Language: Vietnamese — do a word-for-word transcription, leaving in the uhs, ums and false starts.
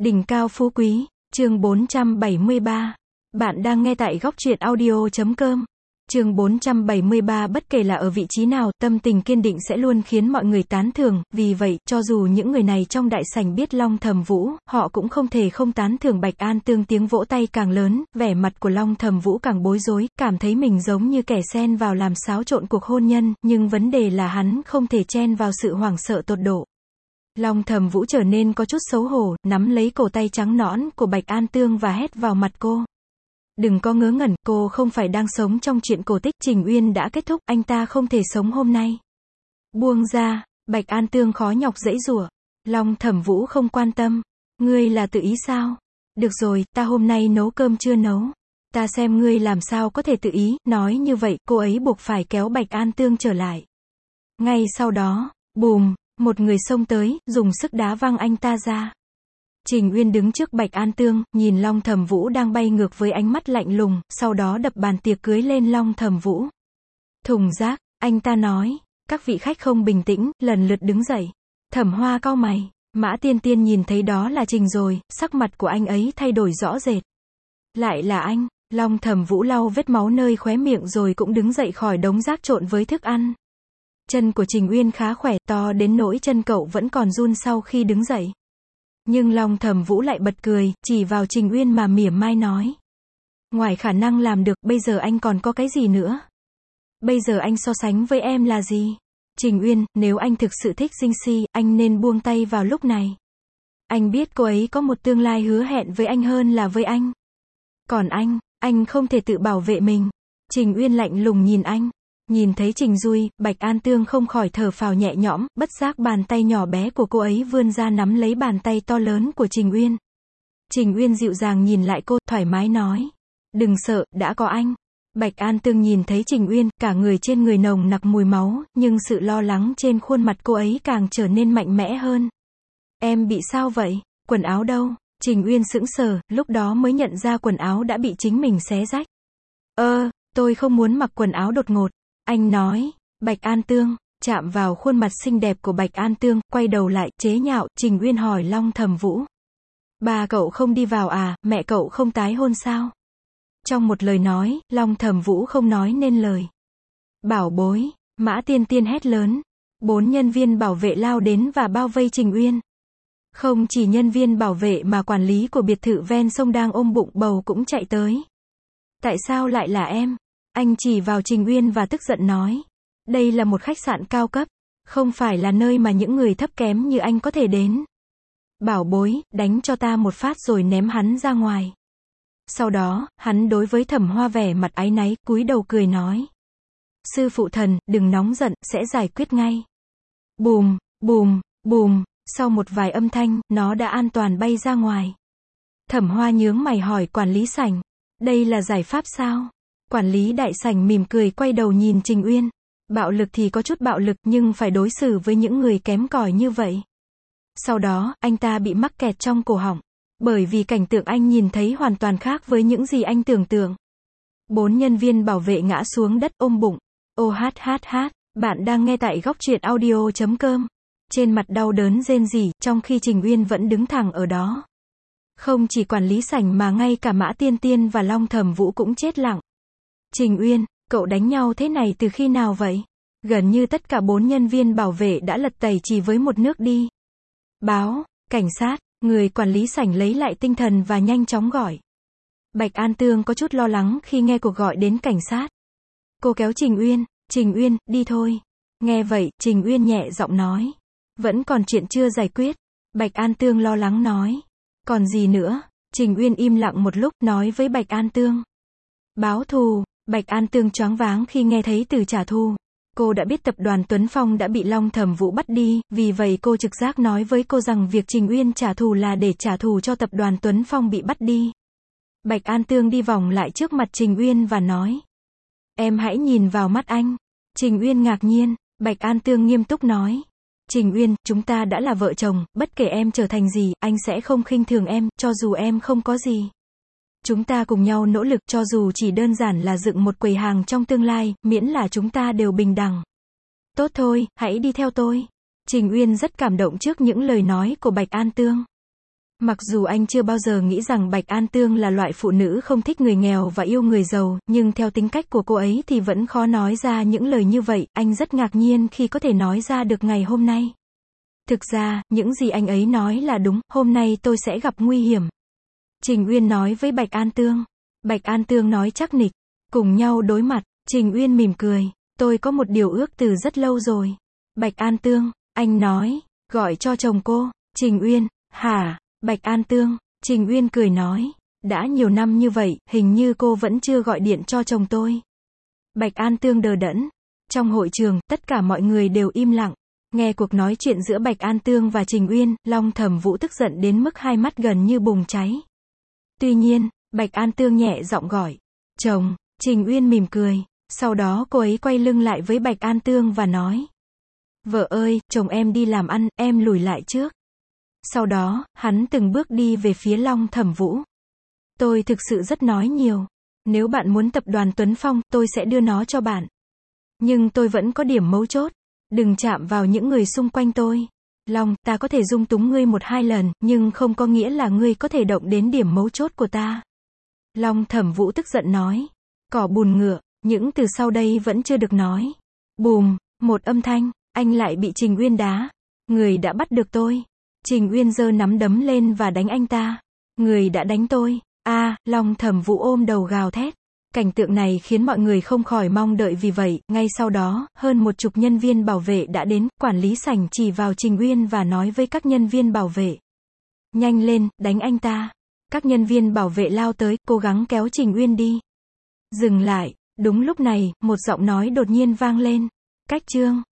Đỉnh cao phú quý, chương bốn trăm bảy mươi ba. Bạn đang nghe tại góc truyện audio chấm com. Chương bốn trăm bảy mươi ba. Bất kể là ở vị trí nào, tâm tình kiên định sẽ luôn khiến mọi người tán thưởng, vì vậy, cho dù những người này trong đại sảnh biết Long Thẩm Vũ, họ cũng không thể không tán thưởng Bạch An Tương. Tiếng vỗ tay càng lớn, vẻ mặt của Long Thẩm Vũ càng bối rối, cảm thấy mình giống như kẻ xen vào làm xáo trộn cuộc hôn nhân, nhưng vấn đề là hắn không thể chen vào sự hoảng sợ tột độ. Long Thẩm Vũ trở nên có chút xấu hổ, nắm lấy cổ tay trắng nõn của Bạch An Tương và hét vào mặt cô. Đừng có ngớ ngẩn, cô không phải đang sống trong chuyện cổ tích, Trình Uyên đã kết thúc, anh ta không thể sống hôm nay. Buông ra, Bạch An Tương khó nhọc giãy giụa. Long Thẩm Vũ không quan tâm. Ngươi là tự ý sao? Được rồi, ta hôm nay nấu cơm chưa nấu. Ta xem ngươi làm sao có thể tự ý. Nói như vậy, cô ấy buộc phải kéo Bạch An Tương trở lại. Ngay sau đó, bùm, một người xông tới, dùng sức đá văng anh ta ra. Trình Uyên đứng trước Bạch An Tương, nhìn Long Thẩm Vũ đang bay ngược với ánh mắt lạnh lùng, sau đó đập bàn tiệc cưới lên Long Thẩm Vũ. Thùng rác, anh ta nói. Các vị khách không bình tĩnh, lần lượt đứng dậy. Thẩm Hoa cau mày. Mã Tiên Tiên nhìn thấy đó là Trình rồi, sắc mặt của anh ấy thay đổi rõ rệt. Lại là anh. Long Thẩm Vũ lau vết máu nơi khóe miệng rồi cũng đứng dậy khỏi đống rác trộn với thức ăn. Chân của Trình Uyên khá khỏe, to đến nỗi chân cậu vẫn còn run sau khi đứng dậy. Nhưng Long Thẩm Vũ lại bật cười, chỉ vào Trình Uyên mà mỉa mai nói. Ngoài khả năng làm được, bây giờ anh còn có cái gì nữa? Bây giờ anh so sánh với em là gì? Trình Uyên, nếu anh thực sự thích Dinh Si, anh nên buông tay vào lúc này. Anh biết cô ấy có một tương lai hứa hẹn với anh hơn là với anh. Còn anh, anh không thể tự bảo vệ mình. Trình Uyên lạnh lùng nhìn anh. Nhìn thấy Trình Dui, Bạch An Tương không khỏi thở phào nhẹ nhõm, bất giác bàn tay nhỏ bé của cô ấy vươn ra nắm lấy bàn tay to lớn của Trình Uyên. Trình Uyên dịu dàng nhìn lại cô, thoải mái nói. Đừng sợ, đã có anh. Bạch An Tương nhìn thấy Trình Uyên, cả người trên người nồng nặc mùi máu, nhưng sự lo lắng trên khuôn mặt cô ấy càng trở nên mạnh mẽ hơn. Em bị sao vậy? Quần áo đâu? Trình Uyên sững sờ, lúc đó mới nhận ra quần áo đã bị chính mình xé rách. Ơ, tôi không muốn mặc quần áo đột ngột. Anh nói. Bạch An Tương, chạm vào khuôn mặt xinh đẹp của Bạch An Tương, quay đầu lại, chế nhạo, Trình Uyên hỏi Long Thẩm Vũ. Ba cậu không đi vào à, mẹ cậu không tái hôn sao? Trong một lời nói, Long Thẩm Vũ không nói nên lời. Bảo bối, Mã Tiên Tiên hét lớn. Bốn nhân viên bảo vệ lao đến và bao vây Trình Uyên. Không chỉ nhân viên bảo vệ mà quản lý của biệt thự ven sông đang ôm bụng bầu cũng chạy tới. Tại sao lại là em? Anh chỉ vào Trình Uyên và tức giận nói. Đây là một khách sạn cao cấp, không phải là nơi mà những người thấp kém như anh có thể đến. Bảo bối, đánh cho ta một phát rồi ném hắn ra ngoài. Sau đó, hắn đối với Thẩm Hoa vẻ mặt áy náy, cúi đầu cười nói. Sư phụ thần, đừng nóng giận, sẽ giải quyết ngay. Bùm, bùm, bùm, sau một vài âm thanh, nó đã an toàn bay ra ngoài. Thẩm Hoa nhướng mày hỏi quản lý sảnh. Đây là giải pháp sao? Quản lý đại sảnh mỉm cười quay đầu nhìn Trình Uyên. Bạo lực thì có chút bạo lực nhưng phải đối xử với những người kém cỏi như vậy. Sau đó, anh ta bị mắc kẹt trong cổ họng. Bởi vì cảnh tượng anh nhìn thấy hoàn toàn khác với những gì anh tưởng tượng. Bốn nhân viên bảo vệ ngã xuống đất ôm bụng. Ô hát hát hát, bạn đang nghe tại góc truyện audio chấm com. Trên mặt đau đớn rên rỉ, trong khi Trình Uyên vẫn đứng thẳng ở đó. Không chỉ quản lý sảnh mà ngay cả Mã Tiên Tiên và Long Thẩm Vũ cũng chết lặng. Trình Uyên, cậu đánh nhau thế này từ khi nào vậy? Gần như tất cả bốn nhân viên bảo vệ đã lật tẩy chỉ với một nước đi. Báo, cảnh sát, người quản lý sảnh lấy lại tinh thần và nhanh chóng gọi. Bạch An Tương có chút lo lắng khi nghe cuộc gọi đến cảnh sát. Cô kéo Trình Uyên, Trình Uyên, đi thôi. Nghe vậy, Trình Uyên nhẹ giọng nói. Vẫn còn chuyện chưa giải quyết. Bạch An Tương lo lắng nói. Còn gì nữa? Trình Uyên im lặng một lúc, nói với Bạch An Tương. Báo thù. Bạch An Tương choáng váng khi nghe thấy từ trả thù. Cô đã biết tập đoàn Tuấn Phong đã bị Long Thẩm Vũ bắt đi, vì vậy cô trực giác nói với cô rằng việc Trình Uyên trả thù là để trả thù cho tập đoàn Tuấn Phong bị bắt đi. Bạch An Tương đi vòng lại trước mặt Trình Uyên và nói. Em hãy nhìn vào mắt anh. Trình Uyên ngạc nhiên, Bạch An Tương nghiêm túc nói. Trình Uyên, chúng ta đã là vợ chồng, bất kể em trở thành gì, anh sẽ không khinh thường em, cho dù em không có gì. Chúng ta cùng nhau nỗ lực, cho dù chỉ đơn giản là dựng một quầy hàng trong tương lai, miễn là chúng ta đều bình đẳng. Tốt thôi, hãy đi theo tôi. Trình Uyên rất cảm động trước những lời nói của Bạch An Tương. Mặc dù anh chưa bao giờ nghĩ rằng Bạch An Tương là loại phụ nữ không thích người nghèo và yêu người giàu, nhưng theo tính cách của cô ấy thì vẫn khó nói ra những lời như vậy, anh rất ngạc nhiên khi có thể nói ra được ngày hôm nay. Thực ra, những gì anh ấy nói là đúng, hôm nay tôi sẽ gặp nguy hiểm. Trình Uyên nói với Bạch An Tương. Bạch An Tương nói chắc nịch. Cùng nhau đối mặt, Trình Uyên mỉm cười. Tôi có một điều ước từ rất lâu rồi. Bạch An Tương, anh nói, gọi cho chồng cô. Trình Uyên, hả? Bạch An Tương, Trình Uyên cười nói. Đã nhiều năm như vậy, hình như cô vẫn chưa gọi điện cho chồng tôi. Bạch An Tương đờ đẫn. Trong hội trường, tất cả mọi người đều im lặng. Nghe cuộc nói chuyện giữa Bạch An Tương và Trình Uyên, Long Thẩm Vũ tức giận đến mức hai mắt gần như bùng cháy. Tuy nhiên, Bạch An Tương nhẹ giọng gọi. Chồng, Trình Uyên mỉm cười. Sau đó cô ấy quay lưng lại với Bạch An Tương và nói. Vợ ơi, chồng em đi làm ăn, em lùi lại trước. Sau đó, hắn từng bước đi về phía Long Thẩm Vũ. Tôi thực sự rất nói nhiều. Nếu bạn muốn tập đoàn Tuấn Phong, tôi sẽ đưa nó cho bạn. Nhưng tôi vẫn có điểm mấu chốt. Đừng chạm vào những người xung quanh tôi. Long, ta có thể dung túng ngươi một hai lần, nhưng không có nghĩa là ngươi có thể động đến điểm mấu chốt của ta. Long Thẩm Vũ tức giận nói. Cỏ bùn ngựa, những từ sau đây vẫn chưa được nói. Bùm, một âm thanh, anh lại bị Trình Uyên đá. Người đã bắt được tôi. Trình Uyên giơ nắm đấm lên và đánh anh ta. Người đã đánh tôi. A, à, Long Thẩm Vũ ôm đầu gào thét. Cảnh tượng này khiến mọi người không khỏi mong đợi, vì vậy, ngay sau đó, hơn một chục nhân viên bảo vệ đã đến, quản lý sảnh chỉ vào Trình Uyên và nói với các nhân viên bảo vệ. Nhanh lên, đánh anh ta. Các nhân viên bảo vệ lao tới, cố gắng kéo Trình Uyên đi. Dừng lại. Đúng lúc này, một giọng nói đột nhiên vang lên. Cách chương.